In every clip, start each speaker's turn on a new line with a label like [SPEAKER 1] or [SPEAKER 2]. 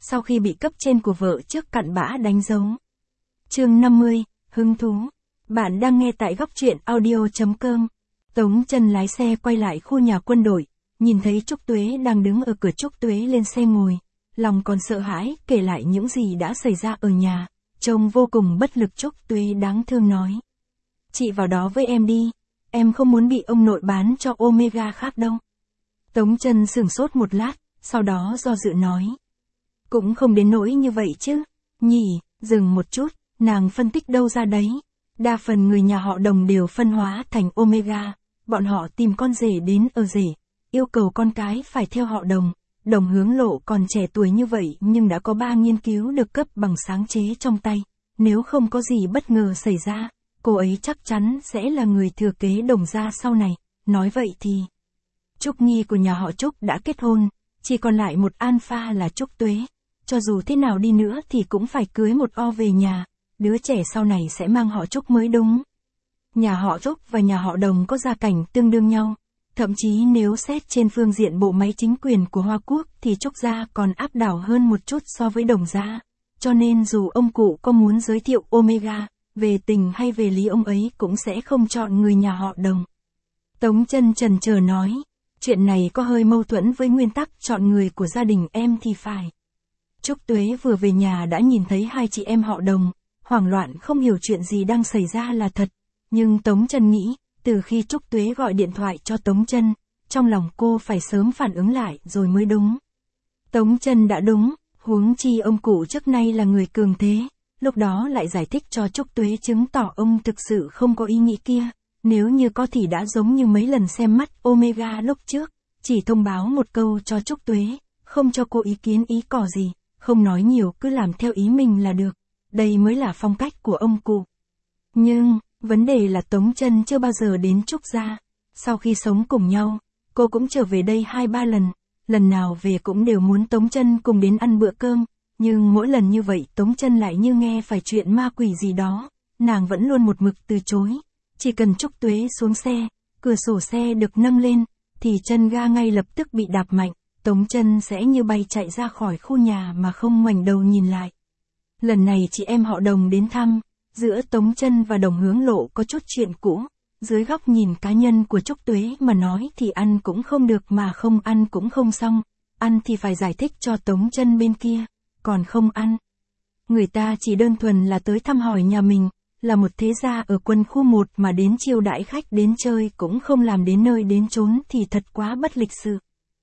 [SPEAKER 1] sau khi bị cấp trên của vợ trước cặn bã đánh dấu. Chương 50, hứng thú. Bạn đang nghe tại góc truyện audio.com. Tống Chân lái xe quay lại khu nhà quân đội, nhìn thấy Trúc Tuế đang đứng ở cửa. Trúc Tuế lên xe ngồi, lòng còn sợ hãi, kể lại những gì đã xảy ra ở nhà, trông vô cùng bất lực. Trúc Tuế đáng thương nói: "Chị vào đó với em đi, em không muốn bị ông nội bán cho Omega khác đâu." Tống Chân sửng sốt một lát, sau đó do dự nói: "Cũng không đến nỗi như vậy chứ, nhỉ?" Dừng một chút, nàng phân tích đâu ra đấy. Đa phần người nhà họ Đồng đều phân hóa thành Omega, bọn họ tìm con rể đến ở rể, yêu cầu con cái phải theo họ Đồng. Đồng Hướng Lộ còn trẻ tuổi như vậy nhưng đã có 3 nghiên cứu được cấp bằng sáng chế trong tay. Nếu không có gì bất ngờ xảy ra, cô ấy chắc chắn sẽ là người thừa kế Đồng gia sau này. Nói vậy thì, Trúc Nhi của nhà họ Trúc đã kết hôn, chỉ còn lại một alpha là Trúc Tuế. Cho dù thế nào đi nữa thì cũng phải cưới một O về nhà, đứa trẻ sau này sẽ mang họ Trúc mới đúng. Nhà họ Trúc và nhà họ Đồng có gia cảnh tương đương nhau, thậm chí nếu xét trên phương diện bộ máy chính quyền của Hoa Quốc thì Trúc gia còn áp đảo hơn một chút so với Đồng gia. Cho nên dù ông cụ có muốn giới thiệu Omega, về tình hay về lý ông ấy cũng sẽ không chọn người nhà họ Đồng. Tống Chân chần chờ nói: "Chuyện này có hơi mâu thuẫn với nguyên tắc chọn người của gia đình em thì phải." Trúc Tuế vừa về nhà đã nhìn thấy hai chị em họ Đồng, hoảng loạn không hiểu chuyện gì đang xảy ra là thật. Nhưng Tống Chân nghĩ, từ khi Trúc Tuế gọi điện thoại cho Tống Chân, trong lòng cô phải sớm phản ứng lại rồi mới đúng. Tống Chân đã đúng, huống chi ông cụ trước nay là người cường thế, lúc đó lại giải thích cho Trúc Tuế chứng tỏ ông thực sự không có ý nghĩ kia. Nếu như có thì đã giống như mấy lần xem mắt Omega lúc trước, chỉ thông báo một câu cho Trúc Tuế, không cho cô ý kiến ý cò gì, không nói nhiều cứ làm theo ý mình là được. Đây mới là phong cách của ông cụ. Nhưng, vấn đề là Tống Chân chưa bao giờ đến Trúc gia. Sau khi sống cùng nhau, cô cũng trở về đây 2-3 lần. Lần nào về cũng đều muốn Tống Chân cùng đến ăn bữa cơm. Nhưng mỗi lần như vậy Tống Chân lại như nghe phải chuyện ma quỷ gì đó. Nàng vẫn luôn một mực từ chối. Chỉ cần Trúc Tuế xuống xe, cửa sổ xe được nâng lên, thì chân ga ngay lập tức bị đạp mạnh. Tống Chân sẽ như bay chạy ra khỏi khu nhà mà không ngoảnh đầu nhìn lại. Lần này chị em họ Đồng đến thăm, giữa Tống Chân và Đồng Hướng Lộ có chút chuyện cũ. Dưới góc nhìn cá nhân của Trúc Tuế mà nói thì ăn cũng không được mà không ăn cũng không xong. Ăn thì phải giải thích cho Tống Chân bên kia, còn không ăn. Người ta chỉ đơn thuần là tới thăm hỏi nhà mình, là một thế gia ở quân khu 1 mà đến chiêu đãi khách đến chơi cũng không làm đến nơi đến chốn thì thật quá bất lịch sự.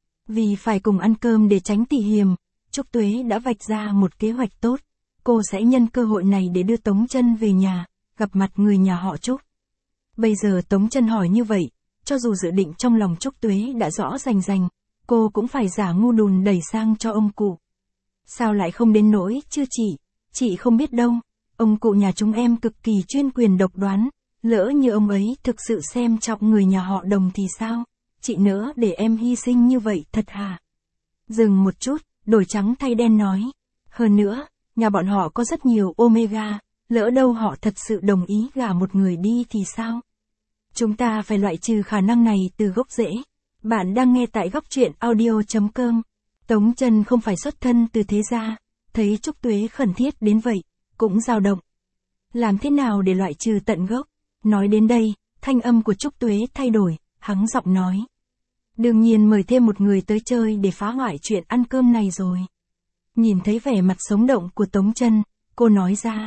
[SPEAKER 1] Vì phải cùng ăn cơm để tránh tỉ hiềm, Trúc Tuế đã vạch ra một kế hoạch tốt. Cô sẽ nhân cơ hội này để đưa Tống Chân về nhà, gặp mặt người nhà họ Trúc. Bây giờ Tống Chân hỏi như vậy, cho dù dự định trong lòng Trúc Tuế đã rõ rành, cô cũng phải giả ngu đùn đẩy sang cho ông cụ. Sao lại không đến nỗi chứ chị không biết đâu, ông cụ nhà chúng em cực kỳ chuyên quyền độc đoán, lỡ như ông ấy thực sự xem trọng người nhà họ Đồng thì sao? Chị nỡ để em hy sinh như vậy thật hả? Dừng một chút, đổi trắng thay đen nói. Hơn nữa, nhà bọn họ có rất nhiều Omega, lỡ đâu họ thật sự đồng ý gả một người đi thì sao? Chúng ta phải loại trừ khả năng này từ gốc rễ. Bạn đang nghe tại góc truyện audio.com. Tống Chân không phải xuất thân từ thế gia, thấy Trúc Tuế khẩn thiết đến vậy, cũng dao động. Làm thế nào để loại trừ tận gốc? Nói đến đây, thanh âm của Trúc Tuế thay đổi, hắng giọng nói. Đương nhiên mời thêm một người tới chơi để phá hoại chuyện ăn cơm này rồi. Nhìn thấy vẻ mặt sống động của Tống Chân, cô nói ra.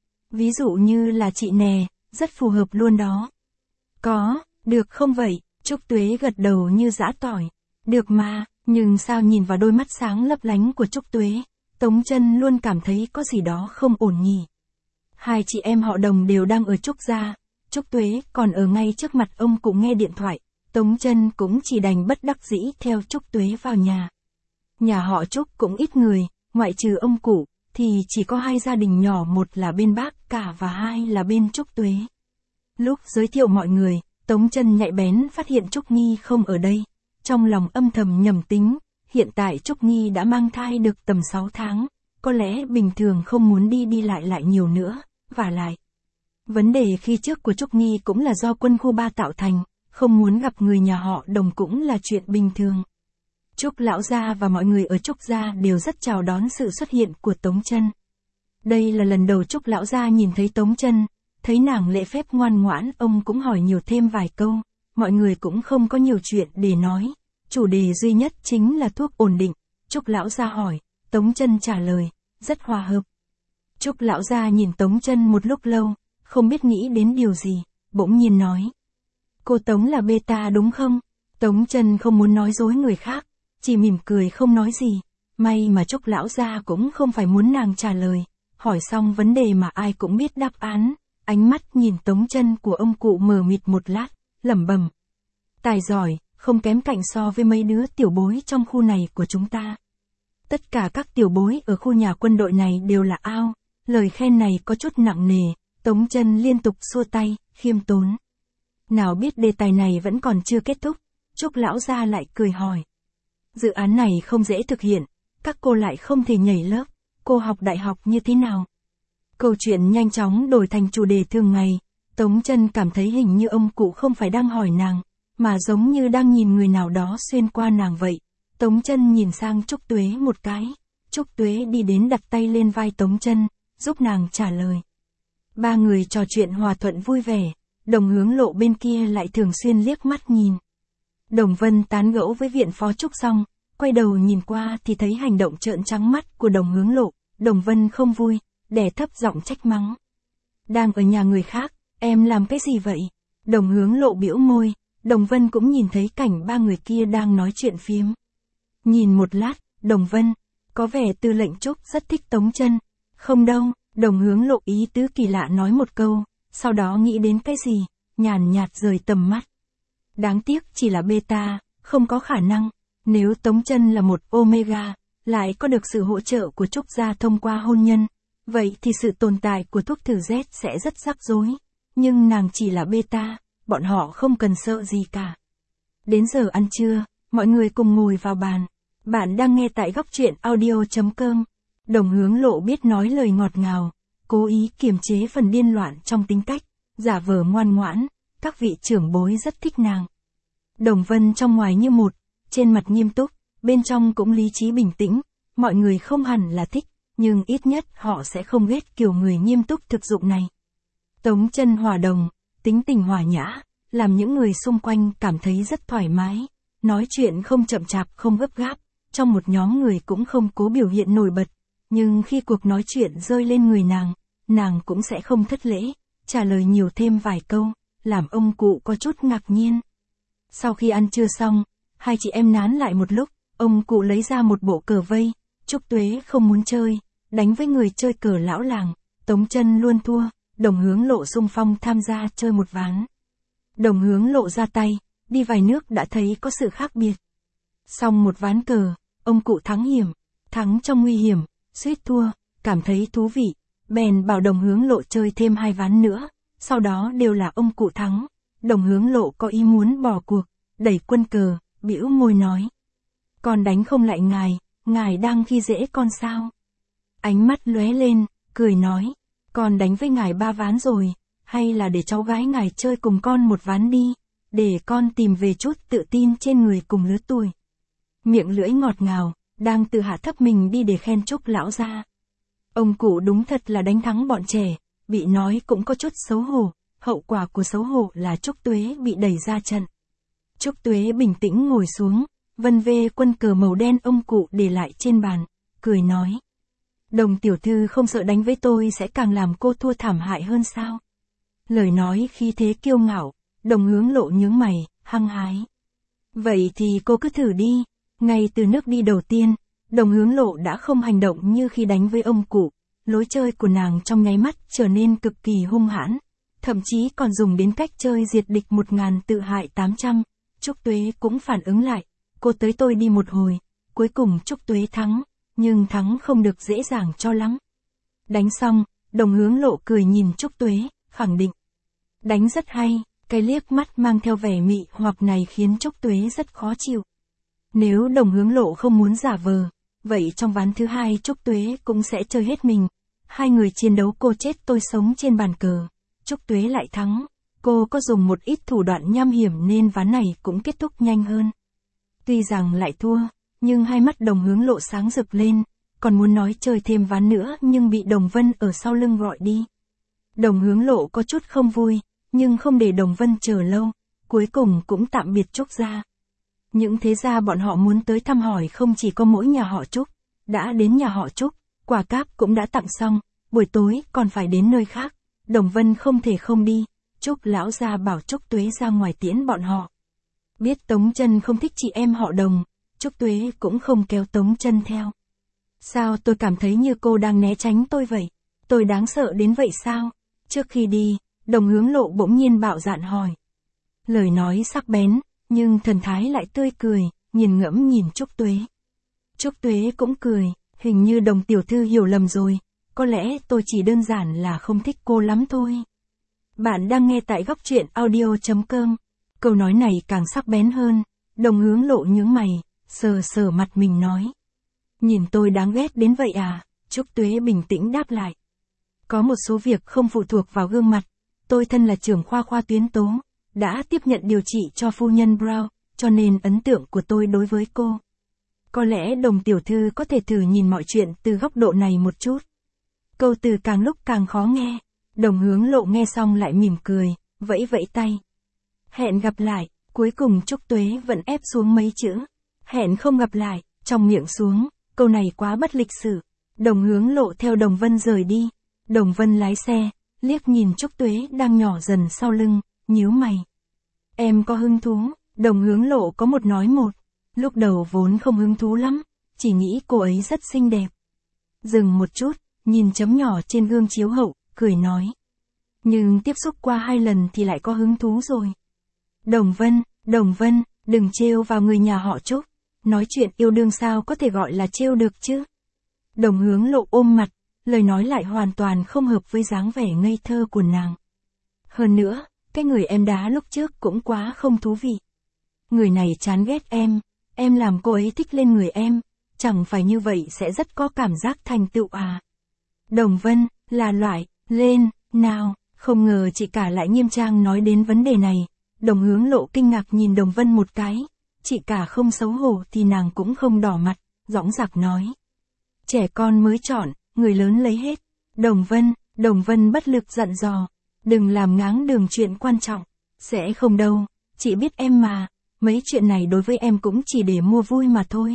[SPEAKER 1] Ví dụ như là chị nè, rất phù hợp luôn đó. Có, được không vậy? Trúc Tuế gật đầu như giã tỏi. Được mà, nhưng sao nhìn vào đôi mắt sáng lấp lánh của Trúc Tuế, Tống Chân luôn cảm thấy có gì đó không ổn nhỉ. Hai chị em họ Đồng đều đang ở Trúc gia, Trúc Tuế còn ở ngay trước mặt ông cụ nghe điện thoại. Tống Chân cũng chỉ đành bất đắc dĩ theo Trúc Tuế vào nhà. Nhà họ Trúc cũng ít người, ngoại trừ ông cụ, thì chỉ có 2 gia đình nhỏ, một là bên bác cả và 2 là bên Trúc Tuế. Lúc giới thiệu mọi người, Tống Chân nhạy bén phát hiện Trúc Nhi không ở đây. Trong lòng âm thầm nhầm tính, hiện tại Trúc Nhi đã mang thai được tầm 6 tháng, có lẽ bình thường không muốn đi lại nhiều nữa, vả lại. Vấn đề khi trước của Trúc Nhi cũng là do quân khu 3 tạo thành, không muốn gặp người nhà họ Đồng cũng là chuyện bình thường. Trúc lão gia và mọi người ở Trúc gia đều rất chào đón sự xuất hiện của Tống Chân. Đây là lần đầu Trúc lão gia nhìn thấy Tống Chân, thấy nàng lễ phép ngoan ngoãn, ông cũng hỏi nhiều thêm vài câu, mọi người cũng không có nhiều chuyện để nói, chủ đề duy nhất chính là thuốc ổn định. Trúc lão gia hỏi, Tống Chân trả lời, rất hòa hợp. Trúc lão gia nhìn Tống Chân một lúc lâu, không biết nghĩ đến điều gì, bỗng nhiên nói. Cô Tống là beta đúng không? Tống Chân không muốn nói dối người khác, chỉ mỉm cười không nói gì. May mà Trúc lão gia cũng không phải muốn nàng trả lời, hỏi xong vấn đề mà ai cũng biết đáp án. Ánh mắt nhìn Tống Chân của ông cụ mờ mịt một lát, lẩm bẩm. Tài giỏi, không kém cạnh so với mấy đứa tiểu bối trong khu này của chúng ta. Tất cả các tiểu bối ở khu nhà quân đội này đều là ao. Lời khen này có chút nặng nề, Tống Chân liên tục xua tay, khiêm tốn. Nào biết đề tài này vẫn còn chưa kết thúc, Trúc lão gia lại cười hỏi. Dự án này không dễ thực hiện, các cô lại không thể nhảy lớp, cô học đại học như thế nào? Câu chuyện nhanh chóng đổi thành chủ đề thường ngày, Tống Chân cảm thấy hình như ông cụ không phải đang hỏi nàng, mà giống như đang nhìn người nào đó xuyên qua nàng vậy. Tống Chân nhìn sang Trúc Tuế một cái, Trúc Tuế đi đến đặt tay lên vai Tống Chân, giúp nàng trả lời. Ba người trò chuyện hòa thuận vui vẻ, Đồng Hướng Lộ bên kia lại thường xuyên liếc mắt nhìn. Đồng Vân tán gẫu với viện phó Trúc xong, quay đầu nhìn qua thì thấy hành động trợn trắng mắt của Đồng Hướng Lộ, Đồng Vân không vui, đè thấp giọng trách mắng. Đang ở nhà người khác, em làm cái gì vậy? Đồng Hướng Lộ bĩu môi, Đồng Vân cũng nhìn thấy cảnh ba người kia đang nói chuyện phiếm. Nhìn một lát, Đồng Vân, có vẻ Tư lệnh Trúc rất thích Tống Chân. Không đâu, Đồng Hướng Lộ ý tứ kỳ lạ nói một câu, sau đó nghĩ đến cái gì, nhàn nhạt rời tầm mắt. Đáng tiếc chỉ là beta, không có khả năng, nếu Tống Chân là một omega, lại có được sự hỗ trợ của Trúc gia thông qua hôn nhân, vậy thì sự tồn tại của thuốc thử Z sẽ rất rắc rối. Nhưng nàng chỉ là beta, bọn họ không cần sợ gì cả. Đến giờ ăn trưa, mọi người cùng ngồi vào bàn. Bạn đang nghe tại góc truyện audio.com. Đồng Hướng Lộ biết nói lời ngọt ngào, cố ý kiềm chế phần điên loạn trong tính cách, giả vờ ngoan ngoãn, các vị trưởng bối rất thích nàng. Đồng Vân trong ngoài như một, trên mặt nghiêm túc, bên trong cũng lý trí bình tĩnh, mọi người không hẳn là thích, nhưng ít nhất họ sẽ không ghét kiểu người nghiêm túc thực dụng này. Tống Chân hòa đồng, tính tình hòa nhã, làm những người xung quanh cảm thấy rất thoải mái, nói chuyện không chậm chạp không gấp gáp, trong một nhóm người cũng không cố biểu hiện nổi bật, nhưng khi cuộc nói chuyện rơi lên người nàng cũng sẽ không thất lễ, trả lời nhiều thêm vài câu, làm ông cụ có chút ngạc nhiên. Sau khi ăn trưa xong, hai chị em nán lại một lúc, ông cụ lấy ra một bộ cờ vây, Trúc Tuế không muốn chơi, đánh với người chơi cờ lão làng, Tống Chân luôn thua, Đồng Hướng Lộ xung phong tham gia chơi một ván. Đồng Hướng Lộ ra tay, đi vài nước đã thấy có sự khác biệt. Xong một ván cờ, ông cụ thắng hiểm, thắng trong nguy hiểm, suýt thua, cảm thấy thú vị, bèn bảo Đồng Hướng Lộ chơi thêm 2 ván nữa, sau đó đều là ông cụ thắng. Đồng Hướng Lộ có ý muốn bỏ cuộc, đẩy quân cờ, bĩu môi nói. Con đánh không lại ngài đang khi dễ con sao? Ánh mắt lóe lên, cười nói, con đánh với ngài 3 ván rồi, hay là để cháu gái ngài chơi cùng con một ván đi, để con tìm về chút tự tin trên người cùng lứa tuổi. Miệng lưỡi ngọt ngào, đang tự hạ thấp mình đi để khen Trúc lão gia. Ông cụ đúng thật là đánh thắng bọn trẻ, bị nói cũng có chút xấu hổ, hậu quả của xấu hổ là Trúc Tuế bị đẩy ra trận. Trúc Tuế bình tĩnh ngồi xuống, vân vê quân cờ màu đen ông cụ để lại trên bàn, cười nói. Đồng tiểu thư không sợ đánh với tôi sẽ càng làm cô thua thảm hại hơn sao? Lời nói khi thế kiêu ngạo, Đồng Hướng Lộ nhướng mày, hăng hái. Vậy thì cô cứ thử đi. Ngay từ nước đi đầu tiên, Đồng Hướng Lộ đã không hành động như khi đánh với ông cụ, lối chơi của nàng trong nháy mắt trở nên cực kỳ hung hãn, thậm chí còn dùng đến cách chơi diệt địch 1000 tự hại 800. Trúc Tuế cũng phản ứng lại, cô tới tôi đi một hồi, cuối cùng Trúc Tuế thắng, nhưng thắng không được dễ dàng cho lắm. Đánh xong, Đồng Hướng Lộ cười nhìn Trúc Tuế, khẳng định. Đánh rất hay, cái liếc mắt mang theo vẻ mị hoặc này khiến Trúc Tuế rất khó chịu. Nếu Đồng Hướng Lộ không muốn giả vờ, vậy trong ván thứ 2 Trúc Tuế cũng sẽ chơi hết mình. Hai người chiến đấu cô chết tôi sống trên bàn cờ. Trúc Tuế lại thắng, cô có dùng một ít thủ đoạn nham hiểm nên ván này cũng kết thúc nhanh hơn. Tuy rằng lại thua, Nhưng hai mắt Đồng Hướng Lộ sáng rực lên, còn muốn nói chơi thêm ván nữa nhưng bị Đồng Vân ở sau lưng gọi đi. Đồng Hướng Lộ có chút không vui, nhưng không để Đồng Vân chờ lâu, cuối cùng cũng tạm biệt Trúc gia. Những thế gia bọn họ muốn tới thăm hỏi không chỉ có mỗi nhà họ Trúc, đã đến nhà họ Trúc, quà cáp cũng đã tặng xong, buổi tối còn phải đến nơi khác, Đồng Vân không thể không đi, Trúc lão gia bảo Trúc Tuế ra ngoài tiễn bọn họ. Biết Tống Chân không thích chị em họ Đồng, Trúc Tuế cũng không kéo Tống Chân theo. Sao tôi cảm thấy như cô đang né tránh tôi vậy? Tôi đáng sợ đến vậy sao? Trước khi đi, Đồng Hướng Lộ bỗng nhiên bạo dạn hỏi. Lời nói sắc bén, nhưng thần thái lại tươi cười, nghiền ngẫm nhìn Trúc Tuế. Trúc Tuế cũng cười, hình như Đồng tiểu thư hiểu lầm rồi, có lẽ tôi chỉ đơn giản là không thích cô lắm thôi. Bạn đang nghe tại góc truyện audio.com. Câu nói này càng sắc bén hơn, Đồng Hướng Lộ nhướng mày, sờ sờ mặt mình nói. Nhìn tôi đáng ghét đến vậy à? Trúc Tuế bình tĩnh đáp lại. Có một số việc không phụ thuộc vào gương mặt, tôi thân là trưởng khoa tuyến tố, đã tiếp nhận điều trị cho phu nhân Brown, cho nên ấn tượng của tôi đối với cô. Có lẽ Đồng tiểu thư có thể thử nhìn mọi chuyện từ góc độ này một chút. Câu từ càng lúc càng khó nghe, Đồng Hướng Lộ nghe xong lại mỉm cười, vẫy vẫy tay. Hẹn gặp lại, cuối cùng Trúc Tuế vẫn ép xuống mấy chữ. Hẹn không gặp lại, trong miệng xuống, câu này quá bất lịch sự. Đồng Hướng Lộ theo Đồng Vân rời đi. Đồng Vân lái xe, liếc nhìn Trúc Tuế đang nhỏ dần sau lưng, nhíu mày. Em có hứng thú? Đồng Hướng Lộ có một nói một. Lúc đầu vốn không hứng thú lắm, chỉ nghĩ cô ấy rất xinh đẹp. Dừng một chút, nhìn chấm nhỏ trên gương chiếu hậu, cười nói. Nhưng tiếp xúc qua 2 lần thì lại có hứng thú rồi. Đồng Vân, đừng trêu vào người nhà họ Trúc. Nói chuyện yêu đương sao có thể gọi là trêu được chứ? Đồng Hướng Lộ ôm mặt, lời nói lại hoàn toàn không hợp với dáng vẻ ngây thơ của nàng. Hơn nữa, cái người em đá lúc trước cũng quá không thú vị. Người này chán ghét em làm cô ấy thích lên người em, chẳng phải như vậy sẽ rất có cảm giác thành tựu à? Đồng Vân, là loại, lên, nào, không ngờ chị cả lại nghiêm trang nói đến vấn đề này. Đồng Hướng Lộ kinh ngạc nhìn Đồng Vân một cái, chị cả không xấu hổ thì nàng cũng không đỏ mặt, dõng dạc nói. Trẻ con mới chọn, người lớn lấy hết. Đồng Vân bất lực dặn dò, đừng làm ngáng đường chuyện quan trọng. Sẽ không đâu, chị biết em mà, mấy chuyện này đối với em cũng chỉ để mua vui mà thôi.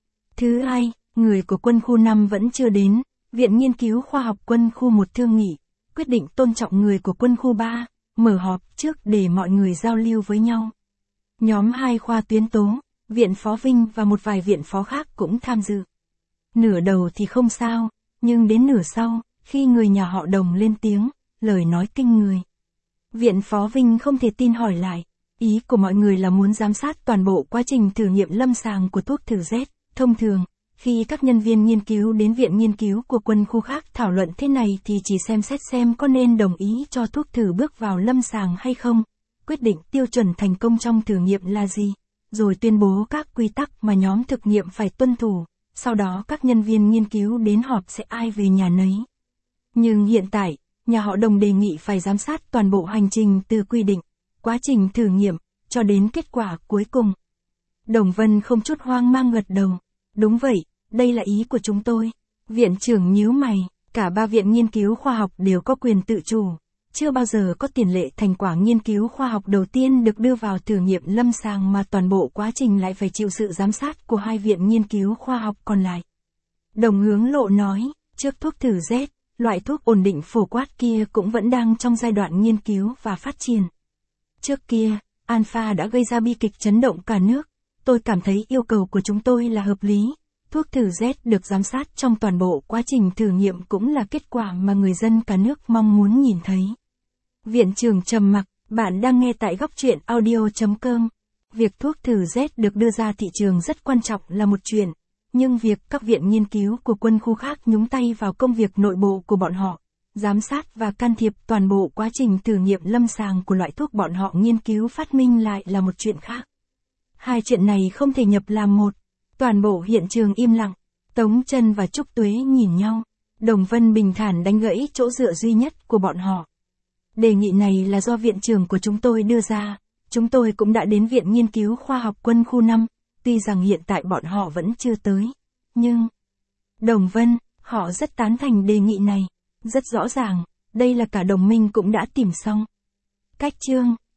[SPEAKER 1] Thứ hai, người của quân khu 5 vẫn chưa đến, Viện Nghiên cứu Khoa học quân khu 1 thương nghị, quyết định tôn trọng người của quân khu 3, mở họp trước để mọi người giao lưu với nhau. Nhóm 2 khoa tuyến tố, Viện Phó Vinh và một vài viện phó khác cũng tham dự. Nửa đầu thì không sao, nhưng đến nửa sau, khi người nhà họ Đồng lên tiếng, lời nói kinh người. Viện Phó Vinh không thể tin hỏi lại, ý của mọi người là muốn giám sát toàn bộ quá trình thử nghiệm lâm sàng của thuốc thử Z. Thông thường, khi các nhân viên nghiên cứu đến viện nghiên cứu của quân khu khác thảo luận thế này thì chỉ xem xét xem có nên đồng ý cho thuốc thử bước vào lâm sàng hay không, quyết định tiêu chuẩn thành công trong thử nghiệm là gì, rồi tuyên bố các quy tắc mà nhóm thực nghiệm phải tuân thủ, sau đó các nhân viên nghiên cứu đến họp sẽ ai về nhà nấy. Nhưng hiện tại, nhà họ Đồng đề nghị phải giám sát toàn bộ hành trình từ quy định, quá trình thử nghiệm, cho đến kết quả cuối cùng. Đồng Vân không chút hoang mang gật đầu. Đúng vậy, đây là ý của chúng tôi. Viện trưởng nhíu mày, cả 3 viện nghiên cứu khoa học đều có quyền tự chủ. Chưa bao giờ có tiền lệ thành quả nghiên cứu khoa học đầu tiên được đưa vào thử nghiệm lâm sàng mà toàn bộ quá trình lại phải chịu sự giám sát của 2 viện nghiên cứu khoa học còn lại. Đồng Hướng Lộ nói, trước thuốc thử Z, loại thuốc ổn định phổ quát kia cũng vẫn đang trong giai đoạn nghiên cứu và phát triển. Trước kia, Alpha đã gây ra bi kịch chấn động cả nước. Tôi cảm thấy yêu cầu của chúng tôi là hợp lý. Thuốc thử Z được giám sát trong toàn bộ quá trình thử nghiệm cũng là kết quả mà người dân cả nước mong muốn nhìn thấy. Viện trưởng trầm mặc, bạn đang nghe tại góc truyện audio.com. Việc thuốc thử Z được đưa ra thị trường rất quan trọng là một chuyện, nhưng việc các viện nghiên cứu của quân khu khác nhúng tay vào công việc nội bộ của bọn họ, giám sát và can thiệp toàn bộ quá trình thử nghiệm lâm sàng của loại thuốc bọn họ nghiên cứu phát minh lại là một chuyện khác. Hai chuyện này không thể nhập làm một. Toàn bộ hiện trường im lặng. Tống Chân và Trúc Tuế nhìn nhau. Đồng Vân bình thản đánh gãy chỗ dựa duy nhất của bọn họ. Đề nghị này là do viện trưởng của chúng tôi đưa ra. Chúng tôi cũng đã đến Viện Nghiên cứu Khoa học quân khu 5, Tuy rằng hiện tại bọn họ vẫn chưa tới, nhưng Đồng Vân, họ rất tán thành đề nghị này. Rất rõ ràng, đây là cả đồng minh cũng đã tìm xong. Cách chương